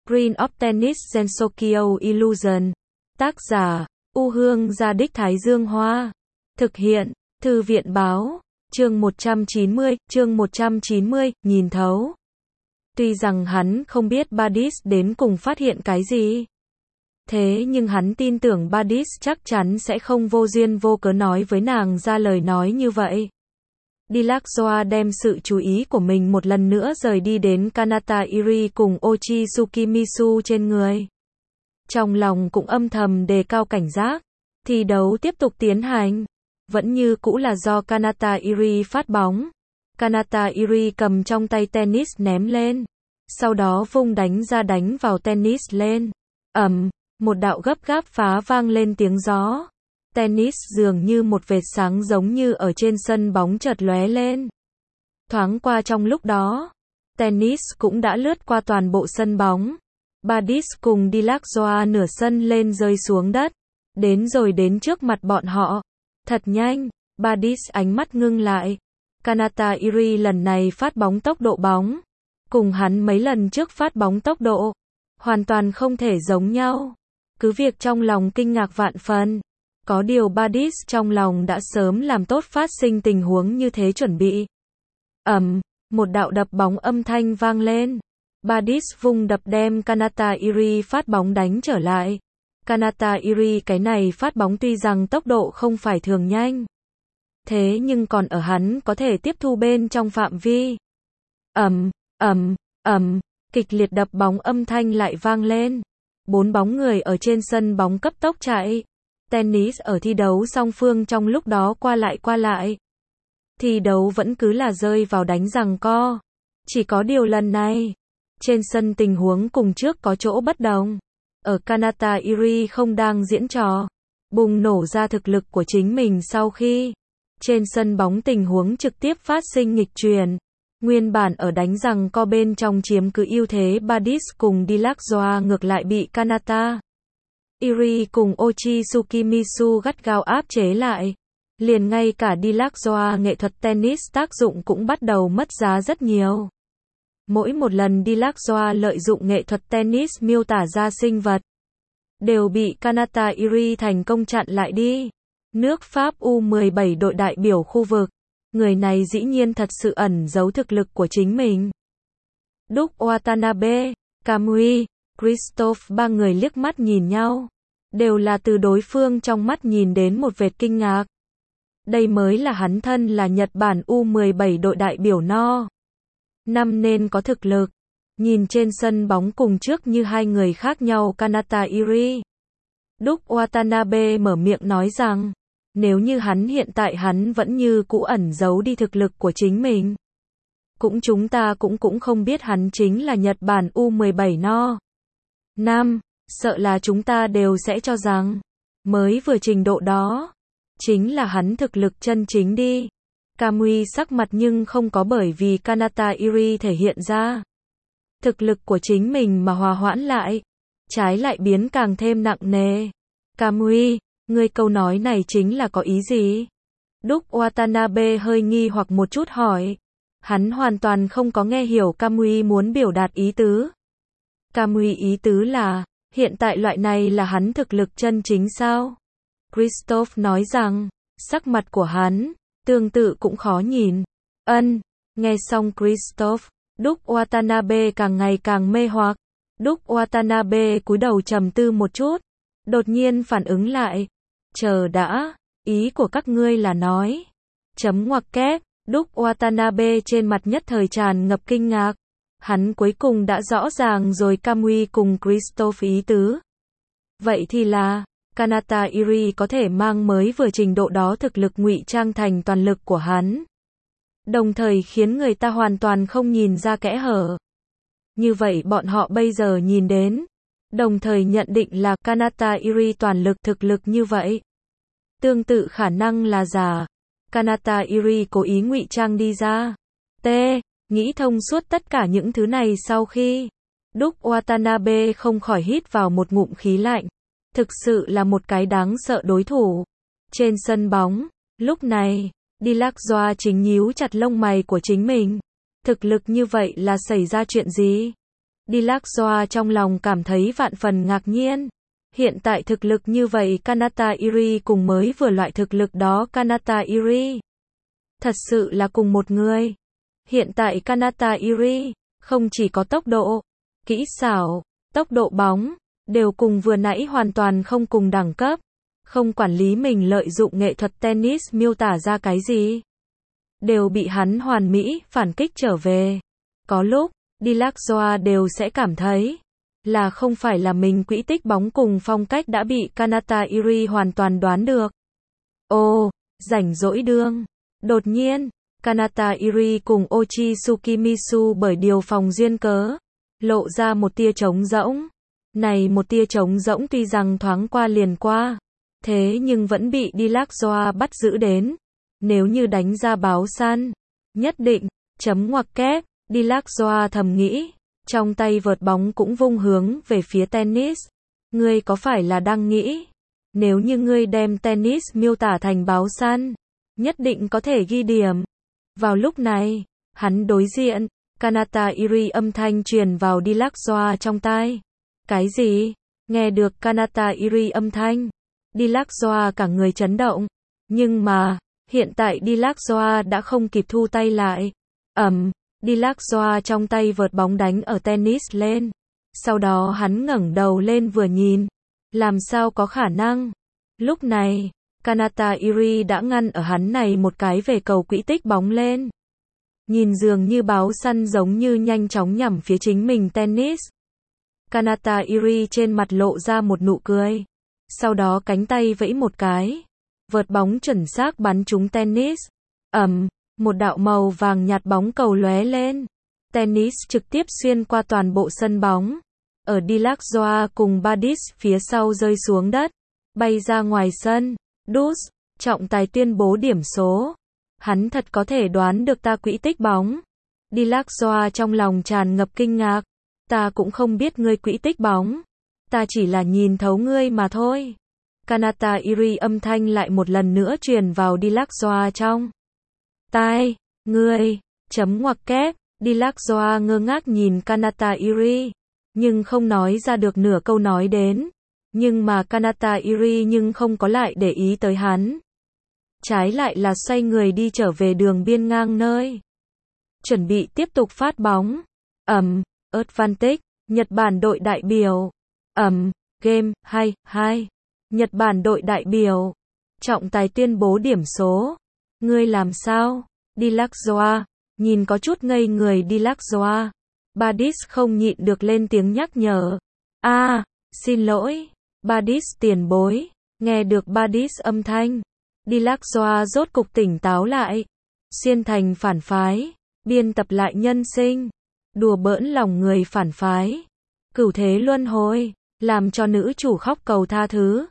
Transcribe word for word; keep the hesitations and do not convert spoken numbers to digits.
Green of Tennis Gensokyo Illusion. Tác giả, U Hương Gia Đích Thái Dương Hoa. Thực hiện, Thư viện Báo. Chương một trăm chín mươi, chương một trăm chín mươi, nhìn thấu. Tuy rằng hắn không biết Badis đến cùng phát hiện cái gì. Thế nhưng hắn tin tưởng Badis chắc chắn sẽ không vô duyên vô cớ nói với nàng ra lời nói như vậy. Dilakzoa đem sự chú ý của mình một lần nữa rời đi đến Kanata Iri cùng Ochi Tsukimisu trên người. Trong lòng cũng âm thầm đề cao cảnh giác. Thi đấu tiếp tục tiến hành. Vẫn như cũ là do Kanata Iri phát bóng. Kanata Iri cầm trong tay tennis ném lên. Sau đó vung đánh ra đánh vào tennis lên. Ầm, một đạo gấp gáp phá vang lên tiếng gió. Tennis dường như một vệt sáng giống như ở trên sân bóng chợt lóe lên. Thoáng qua trong lúc đó, tennis cũng đã lướt qua toàn bộ sân bóng. Badis cùng Dilakzoa nửa sân lên rơi xuống đất. Đến rồi đến trước mặt bọn họ. Thật nhanh, Badis ánh mắt ngưng lại. Kanata Iri lần này phát bóng tốc độ bóng. Cùng hắn mấy lần trước phát bóng tốc độ. Hoàn toàn không thể giống nhau. Cứ việc trong lòng kinh ngạc vạn phần. Có điều Badis trong lòng đã sớm làm tốt phát sinh tình huống như thế chuẩn bị. Ầm, một đạo đập bóng âm thanh vang lên. Badis vung đập đem Kanata Iri phát bóng đánh trở lại. Kanata Iri cái này phát bóng tuy rằng tốc độ không phải thường nhanh. Thế nhưng còn ở hắn có thể tiếp thu bên trong phạm vi. Ầm, ầm, ầm, kịch liệt đập bóng âm thanh lại vang lên. Bốn bóng người ở trên sân bóng cấp tốc chạy. Tennis ở thi đấu song phương trong lúc đó qua lại qua lại. Thi đấu vẫn cứ là rơi vào đánh giằng co. Chỉ có điều lần này, trên sân tình huống cùng trước có chỗ bất đồng. Ở Kanata Iri không đang diễn trò, bùng nổ ra thực lực của chính mình sau khi trên sân bóng tình huống trực tiếp phát sinh nghịch chuyển. Nguyên bản ở đánh giằng co bên trong chiếm cứ ưu thế Badis cùng Dilakzoa ngược lại bị Kanata Iri cùng Ochi Tsukimisu gắt gao áp chế lại. Liền ngay cả Dilakzoa nghệ thuật tennis tác dụng cũng bắt đầu mất giá rất nhiều. Mỗi một lần Dilakzoa lợi dụng nghệ thuật tennis miêu tả ra sinh vật, đều bị Kanata Iri thành công chặn lại đi. Nước Pháp U mười bảy đội đại biểu khu vực. Người này dĩ nhiên thật sự ẩn giấu thực lực của chính mình. Đúc Watanabe, Kamui, Christophe ba người liếc mắt nhìn nhau. Đều là từ đối phương trong mắt nhìn đến một vệt kinh ngạc. Đây mới là hắn thân là Nhật Bản U mười bảy đội đại biểu no. Năm nên có thực lực. Nhìn trên sân bóng cùng trước như hai người khác nhau Kanata Iri. Đúc Watanabe mở miệng nói rằng, nếu như hắn hiện tại hắn vẫn như cũ ẩn giấu đi thực lực của chính mình. Cũng chúng ta cũng cũng không biết hắn chính là Nhật Bản U mười bảy no. Năm, sợ là chúng ta đều sẽ cho rằng, mới vừa trình độ đó, chính là hắn thực lực chân chính đi. Kamui sắc mặt nhưng không có bởi vì Kanata Iri thể hiện ra thực lực của chính mình mà hòa hoãn lại, trái lại biến càng thêm nặng nề. Kamui, ngươi câu nói này chính là có ý gì? Đúc Watanabe hơi nghi hoặc một chút hỏi. Hắn hoàn toàn không có nghe hiểu Kamui muốn biểu đạt ý tứ. Kamui ý tứ là, hiện tại loại này là hắn thực lực chân chính sao? Christophe nói rằng, sắc mặt của hắn, tương tự cũng khó nhìn. Ân, nghe xong Christophe, Đúc Watanabe càng ngày càng mê hoặc. Đúc Watanabe cúi đầu trầm tư một chút, đột nhiên phản ứng lại. Chờ đã, ý của các ngươi là nói. Chấm ngoặc kép, Đúc Watanabe trên mặt nhất thời tràn ngập kinh ngạc. Hắn cuối cùng đã rõ ràng rồi Kamui cùng Christophe ý tứ. Vậy thì là, Kanata Iri có thể mang mới vừa trình độ đó thực lực ngụy trang thành toàn lực của hắn. Đồng thời khiến người ta hoàn toàn không nhìn ra kẽ hở. Như vậy bọn họ bây giờ nhìn đến, đồng thời nhận định là Kanata Iri toàn lực thực lực như vậy. Tương tự khả năng là giả. Kanata Iri cố ý ngụy trang đi ra. T. Nghĩ thông suốt tất cả những thứ này sau khi Đúc Watanabe không khỏi hít vào một ngụm khí lạnh. Thực sự là một cái đáng sợ đối thủ. Trên sân bóng, lúc này, Dilakzoa chính nhíu chặt lông mày của chính mình. Thực lực như vậy là xảy ra chuyện gì? Dillashaw trong lòng cảm thấy vạn phần ngạc nhiên. Hiện tại thực lực như vậy Kanata Iri cùng mới vừa loại thực lực đó Kanata Iri. Thật sự là cùng một người. Hiện tại Kanata Iri không chỉ có tốc độ, kỹ xảo, tốc độ bóng, đều cùng vừa nãy hoàn toàn không cùng đẳng cấp. Không quản lý mình lợi dụng nghệ thuật tennis miêu tả ra cái gì, đều bị hắn hoàn mỹ phản kích trở về. Có lúc, Dillashaw đều sẽ cảm thấy là không phải là mình quỹ tích bóng cùng phong cách đã bị Kanata Iri hoàn toàn đoán được. Ô, rảnh rỗi đương. Đột nhiên, Kanata Iri cùng Ochi Tsukimisu bởi điều phòng duyên cớ, lộ ra một tia trống rỗng. Này một tia trống rỗng tuy rằng thoáng qua liền qua, thế nhưng vẫn bị Dillashaw bắt giữ đến. Nếu như đánh ra báo săn, nhất định, chấm ngoặc kép, Dillashaw thầm nghĩ, trong tay vợt bóng cũng vung hướng về phía tennis. Ngươi có phải là đang nghĩ, nếu như ngươi đem tennis miêu tả thành báo săn, nhất định có thể ghi điểm. Vào lúc này, hắn đối diện, Kanata Iri âm thanh truyền vào Dillashaw trong tai. Cái gì? Nghe được Kanata Iri âm thanh, Dillashaw cả người chấn động. Nhưng mà, hiện tại Dillashaw đã không kịp thu tay lại. Ầm, Dillashaw trong tay vợt bóng đánh ở tennis lên. Sau đó hắn ngẩng đầu lên vừa nhìn. Làm sao có khả năng? Lúc này, Kanata Iri đã ngăn ở hắn này một cái về cầu quỹ tích bóng lên. Nhìn dường như báo săn giống như nhanh chóng nhằm phía chính mình tennis. Kanata Iri trên mặt lộ ra một nụ cười. Sau đó cánh tay vẫy một cái. Vợt bóng chuẩn xác bắn trúng tennis. Ầm, một đạo màu vàng nhạt bóng cầu lóe lên. Tennis trực tiếp xuyên qua toàn bộ sân bóng. Ở Dillashaw cùng Badis phía sau rơi xuống đất. Bay ra ngoài sân. Đút, trọng tài tuyên bố điểm số. Hắn thật có thể đoán được ta quỹ tích bóng. Dillashaw trong lòng tràn ngập kinh ngạc. Ta cũng không biết ngươi quỹ tích bóng. Ta chỉ là nhìn thấu ngươi mà thôi. Kanata Iri âm thanh lại một lần nữa truyền vào Dillashaw trong tai. Ngươi, chấm ngoặc kép. Dillashaw ngơ ngác nhìn Kanata Iri, nhưng không nói ra được nửa câu nói đến. Nhưng mà Kanata Iri nhưng không có lại để ý tới hắn. Trái lại là xoay người đi trở về đường biên ngang nơi. Chuẩn bị tiếp tục phát bóng. Ầm, advantage, Nhật Bản đội đại biểu. Ầm, game, hai, hai. Nhật Bản đội đại biểu. Trọng tài tuyên bố điểm số. Ngươi làm sao? Dillashaw, nhìn có chút ngây người Dillashaw. Badis không nhịn được lên tiếng nhắc nhở. A, à, xin lỗi. Badis tiền bối. Nghe được Badis âm thanh, Dillashaw rốt cục tỉnh táo lại. Xuyên thành phản phái, biên tập lại nhân sinh, đùa bỡn lòng người phản phái, cửu thế luân hồi, làm cho nữ chủ khóc cầu tha thứ.